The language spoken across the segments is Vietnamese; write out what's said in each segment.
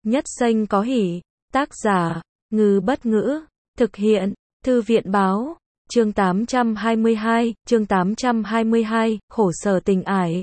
Nhất Xanh có hỉ. Tác giả, Ngư Bất Ngữ. Thực hiện, Thư viện Báo. Chương 822, khổ sở tình ải.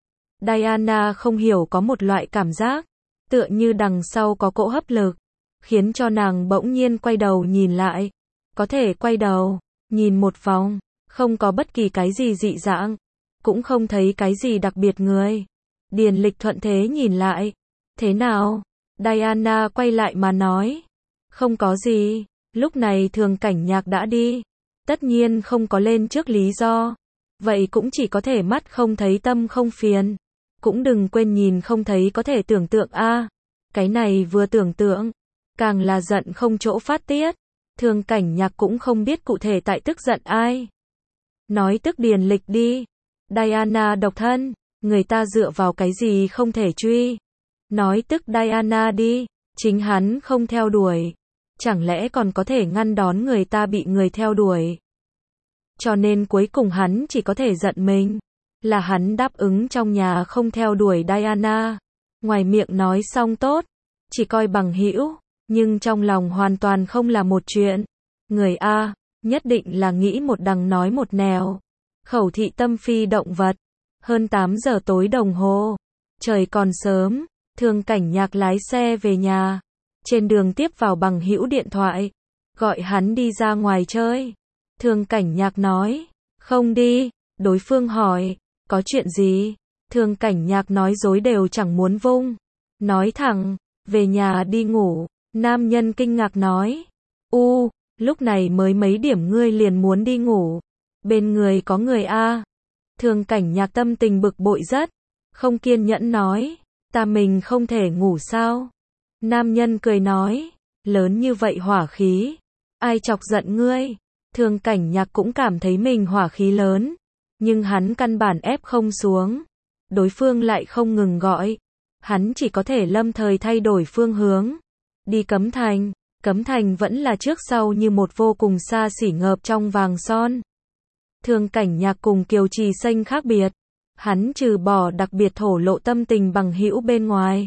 Diana không hiểu có một loại cảm giác, tựa như đằng sau có cỗ hấp lực, khiến cho nàng bỗng nhiên quay đầu nhìn lại. Có thể quay đầu, nhìn một vòng, không có bất kỳ cái gì dị dạng, cũng không thấy cái gì đặc biệt người. Điền Lịch thuận thế nhìn lại. Thế nào? Diana quay lại mà nói. Không có gì. Lúc này Thường Cảnh Nhạc đã đi. Tất nhiên không có lên trước lý do. Vậy cũng chỉ có thể mắt không thấy tâm không phiền. Cũng đừng quên nhìn không thấy có thể tưởng tượng a. Cái này vừa tưởng tượng, càng là giận không chỗ phát tiết. Thường Cảnh Nhạc cũng không biết cụ thể tại tức giận ai. Nói tức Điền Lịch đi. Diana độc thân, người ta dựa vào cái gì không thể truy. Nói tức Diana đi, chính hắn không theo đuổi. Chẳng lẽ còn có thể ngăn đón người ta bị người theo đuổi. Cho nên cuối cùng hắn chỉ có thể giận mình. Là hắn đáp ứng trong nhà không theo đuổi Diana. Ngoài miệng nói xong tốt, chỉ coi bằng hữu, nhưng trong lòng hoàn toàn không là một chuyện. Người A, nhất định là nghĩ một đằng nói một nẻo. Khẩu thị tâm phi động vật. Hơn 8 giờ tối đồng hồ. Trời còn sớm, Thường Cảnh Nhạc lái xe về nhà. Trên đường tiếp vào bằng hữu điện thoại, gọi hắn đi ra ngoài chơi. Thường Cảnh Nhạc nói, không đi. Đối phương hỏi, có chuyện gì? Thường Cảnh Nhạc nói dối đều chẳng muốn vung. Nói thẳng, về nhà đi ngủ. Nam nhân kinh ngạc nói, lúc này mới mấy điểm ngươi liền muốn đi ngủ. Bên người có người a. Thường Cảnh Nhạc tâm tình bực bội rất, không kiên nhẫn nói, ta mình không thể ngủ sao? Nam nhân cười nói, lớn như vậy hỏa khí, ai chọc giận ngươi? Thường Cảnh Nhạc cũng cảm thấy mình hỏa khí lớn, nhưng hắn căn bản ép không xuống. Đối phương lại không ngừng gọi, hắn chỉ có thể lâm thời thay đổi phương hướng. Đi Cấm Thành. Cấm Thành vẫn là trước sau như một vô cùng xa xỉ ngập trong vàng son. Thường Cảnh Nhạc cùng Kiều Trì Xanh khác biệt. Hắn trừ bỏ đặc biệt thổ lộ tâm tình bằng hữu bên ngoài,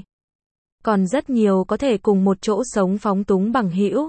còn rất nhiều có thể cùng một chỗ sống phóng túng bằng hữu.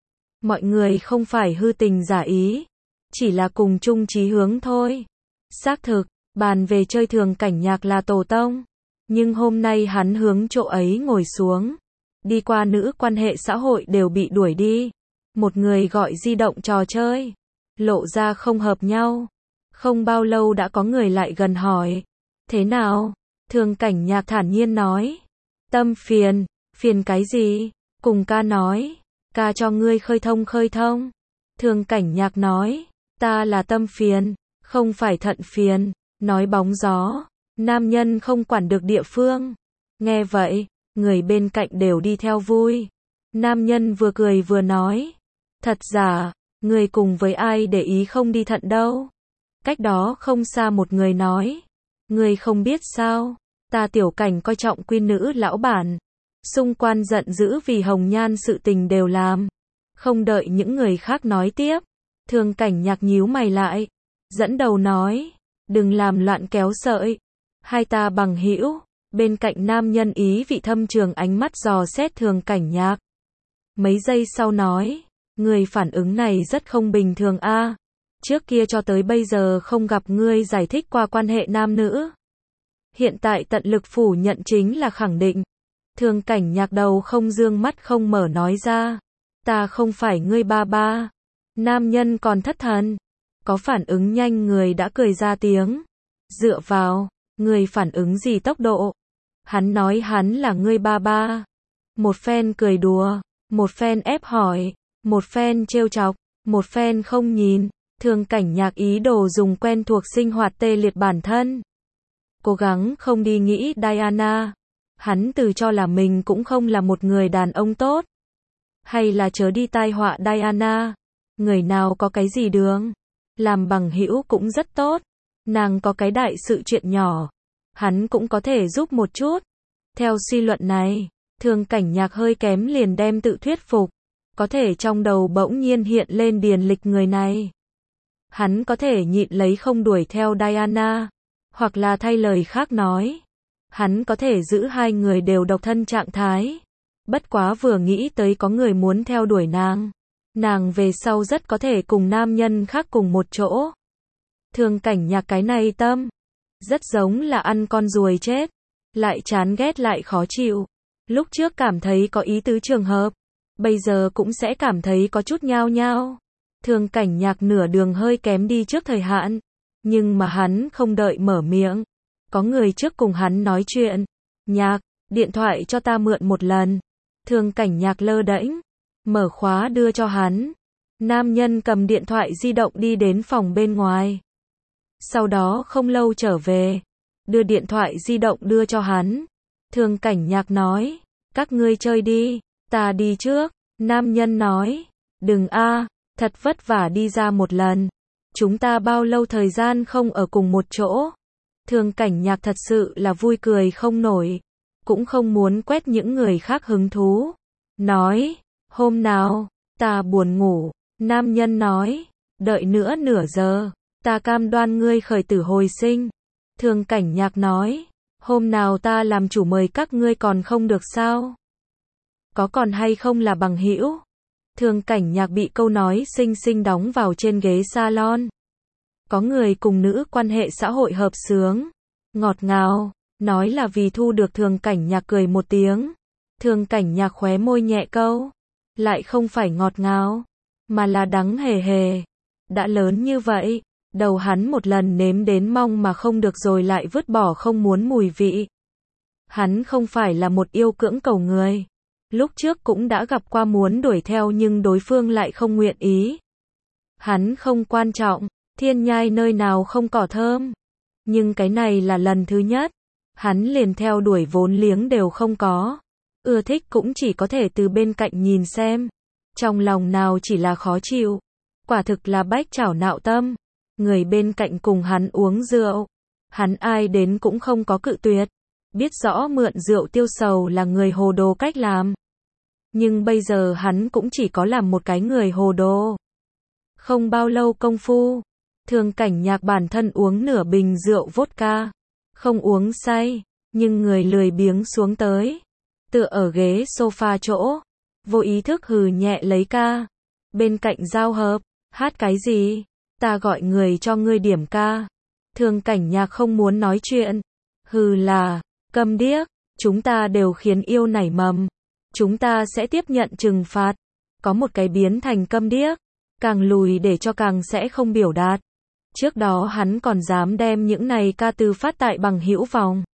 Mọi người không phải hư tình giả ý, chỉ là cùng chung chí hướng thôi. Xác thực, bàn về chơi Thường Cảnh Nhạc là tổ tông, nhưng hôm nay hắn hướng chỗ ấy ngồi xuống. Đi qua nữ quan hệ xã hội đều bị đuổi đi. Một người gọi di động trò chơi, lộ ra không hợp nhau. Không bao lâu đã có người lại gần hỏi, thế nào? Thường Cảnh Nhạc thản nhiên nói, tâm phiền. Phiền cái gì? Cùng ca nói, ca cho ngươi khơi thông. Thường Cảnh Nhạc nói, ta là tâm phiền, không phải thận phiền. Nói bóng gió, nam nhân không quản được địa phương. Nghe vậy, người bên cạnh đều đi theo vui. Nam nhân vừa cười vừa nói, thật giả, người cùng với ai để ý không đi thận đâu. Cách đó không xa một người nói, người không biết sao, ta Tiểu Cảnh coi trọng quy nữ lão bản. Xung quanh giận dữ vì hồng nhan sự tình đều làm. Không đợi những người khác nói tiếp, Thường Cảnh Nhạc nhíu mày lại, dẫn đầu nói, đừng làm loạn kéo sợi. Hai ta bằng hữu. Bên cạnh nam nhân ý vị thâm trường ánh mắt dò xét Thường Cảnh Nhạc. Mấy giây sau nói, người phản ứng này rất không bình thường a. Trước kia cho tới bây giờ không gặp ngươi giải thích qua quan hệ nam nữ. Hiện tại tận lực phủ nhận chính là khẳng định. Thường Cảnh Nhạc đầu không dương mắt không mở nói ra, ta không phải ngươi ba ba. Nam nhân còn thất thần, có phản ứng nhanh người đã cười ra tiếng. Dựa vào, người phản ứng gì tốc độ? Hắn nói hắn là ngươi ba ba. Một phen cười đùa, một phen ép hỏi, một phen trêu chọc, một phen không nhìn. Thường Cảnh Nhạc ý đồ dùng quen thuộc sinh hoạt tê liệt bản thân. Cố gắng không đi nghĩ Diana. Hắn tự cho là mình cũng không là một người đàn ông tốt. Hay là chớ đi tai họa Diana. Người nào có cái gì đường. Làm bằng hữu cũng rất tốt. Nàng có cái đại sự chuyện nhỏ, hắn cũng có thể giúp một chút. Theo suy luận này, Thường Cảnh Nhạc hơi kém liền đem tự thuyết phục. Có thể trong đầu bỗng nhiên hiện lên Điền Lịch người này. Hắn có thể nhịn lấy không đuổi theo Diana. Hoặc là thay lời khác nói, hắn có thể giữ hai người đều độc thân trạng thái. Bất quá vừa nghĩ tới có người muốn theo đuổi nàng về sau rất có thể cùng nam nhân khác cùng một chỗ. Thường Cảnh Nhạc cái này tâm, rất giống là ăn con ruồi chết, lại chán ghét lại khó chịu. Lúc trước cảm thấy có ý tứ trường hợp, bây giờ cũng sẽ cảm thấy có chút nhao nhao. Thường Cảnh Nhạc nửa đường hơi kém đi trước thời hạn, nhưng mà hắn không đợi mở miệng. Có người trước cùng hắn nói chuyện. Nhạc, điện thoại cho ta mượn một lần. Thường Cảnh Nhạc lơ đễnh, mở khóa đưa cho hắn. Nam nhân cầm điện thoại di động đi đến phòng bên ngoài. Sau đó không lâu trở về, đưa điện thoại di động đưa cho hắn. Thường Cảnh Nhạc nói, các ngươi chơi đi, ta đi trước. Nam nhân nói, đừng a, thật vất vả đi ra một lần. Chúng ta bao lâu thời gian không ở cùng một chỗ. Thường Cảnh Nhạc thật sự là vui cười không nổi, cũng không muốn quét những người khác hứng thú. Nói, hôm nào, ta buồn ngủ. Nam nhân nói, đợi nữa nửa giờ, ta cam đoan ngươi khởi tử hồi sinh. Thường Cảnh Nhạc nói, hôm nào ta làm chủ mời các ngươi còn không được sao? Có còn hay không là bằng hữu? Thường Cảnh Nhạc bị câu nói xinh xinh đóng vào trên ghế salon. Có người cùng nữ quan hệ xã hội hợp sướng, ngọt ngào, nói là vì thu được Thường Cảnh Nhạc cười một tiếng. Thường Cảnh Nhạc khóe môi nhẹ câu, lại không phải ngọt ngào, mà là đắng hề hề. Đã lớn như vậy, đầu hắn một lần nếm đến mong mà không được rồi lại vứt bỏ không muốn mùi vị. Hắn không phải là một yêu cưỡng cầu người. Lúc trước cũng đã gặp qua muốn đuổi theo nhưng đối phương lại không nguyện ý. Hắn không quan trọng, thiên nhai nơi nào không cỏ thơm. Nhưng cái này là lần thứ nhất. Hắn liền theo đuổi vốn liếng đều không có. Ưa thích cũng chỉ có thể từ bên cạnh nhìn xem. Trong lòng nào chỉ là khó chịu. Quả thực là bách chảo nạo tâm. Người bên cạnh cùng hắn uống rượu. Hắn ai đến cũng không có cự tuyệt. Biết rõ mượn rượu tiêu sầu là người hồ đồ cách làm. Nhưng bây giờ hắn cũng chỉ có làm một cái người hồ đồ. Không bao lâu công phu, Thường Cảnh Nhạc bản thân uống nửa bình rượu vodka. Không uống say, nhưng người lười biếng xuống tới. Tựa ở ghế sofa chỗ. Vô ý thức hừ nhẹ lấy ca. Bên cạnh giao hợp, hát cái gì? Ta gọi người cho ngươi điểm ca. Thường Cảnh Nhạc không muốn nói chuyện. Hừ là, câm điếc, chúng ta đều khiến yêu nảy mầm. Chúng ta sẽ tiếp nhận trừng phạt. Có một cái biến thành câm điếc. Càng lùi để cho càng sẽ không biểu đạt. Trước đó hắn còn dám đem những này ca từ phát tại bằng hữu vòng.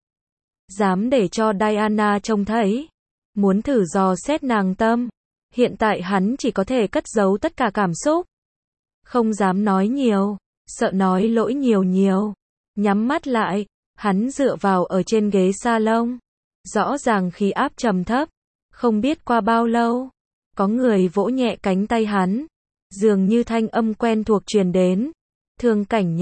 Dám để cho Diana trông thấy. Muốn thử dò xét nàng tâm. Hiện tại hắn chỉ có thể cất giấu tất cả cảm xúc. Không dám nói nhiều. Sợ nói lỗi nhiều. Nhắm mắt lại. Hắn dựa vào ở trên ghế salon. Rõ ràng khí áp trầm thấp. Không biết qua bao lâu. Có người vỗ nhẹ cánh tay hắn. Dường như thanh âm quen thuộc truyền đến. Thường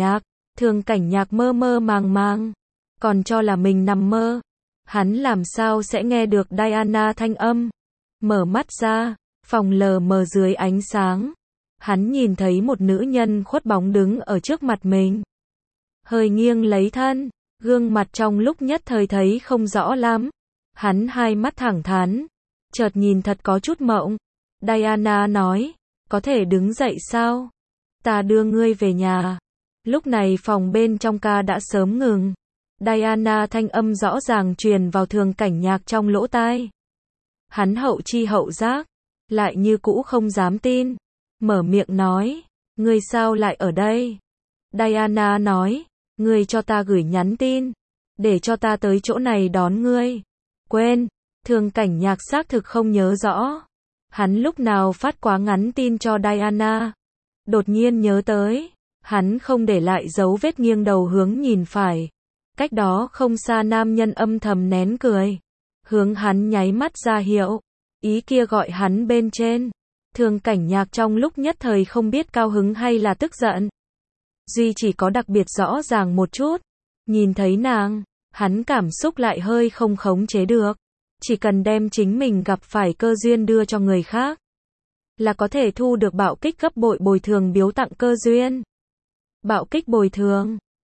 Cảnh Nhạc mơ mơ màng. Còn cho là mình nằm mơ. Hắn làm sao sẽ nghe được Diana thanh âm. Mở mắt ra. Phòng lờ mờ dưới ánh sáng. Hắn nhìn thấy một nữ nhân khuất bóng đứng ở trước mặt mình. Hơi nghiêng lấy thân. Gương mặt trong lúc nhất thời thấy không rõ lắm. Hắn hai mắt thẳng thắn. Chợt nhìn thật có chút mộng. Diana nói. Có thể đứng dậy sao? Ta đưa ngươi về nhà. Lúc này phòng bên trong ca đã sớm ngừng. Diana thanh âm rõ ràng truyền vào Thường Cảnh Nhạc trong lỗ tai. Hắn hậu chi hậu giác. Lại như cũ không dám tin. Mở miệng nói. Ngươi sao lại ở đây? Diana nói. Ngươi cho ta gửi nhắn tin. Để cho ta tới chỗ này đón ngươi. Quên. Thường Cảnh Nhạc xác thực không nhớ rõ. Hắn lúc nào phát quá ngắn tin cho Diana. Đột nhiên nhớ tới. Hắn không để lại dấu vết nghiêng đầu hướng nhìn phải. Cách đó không xa nam nhân âm thầm nén cười. Hướng hắn nháy mắt ra hiệu. Ý kia gọi hắn bên trên. Thường Cảnh Nhạc trong lúc nhất thời không biết cao hứng hay là tức giận. Duy chỉ có đặc biệt rõ ràng một chút. Nhìn thấy nàng, hắn cảm xúc lại hơi không khống chế được. Chỉ cần đem chính mình gặp phải cơ duyên đưa cho người khác. Là có thể thu được bạo kích gấp bội bồi thường biếu tặng cơ duyên. Bạo kích bồi thường.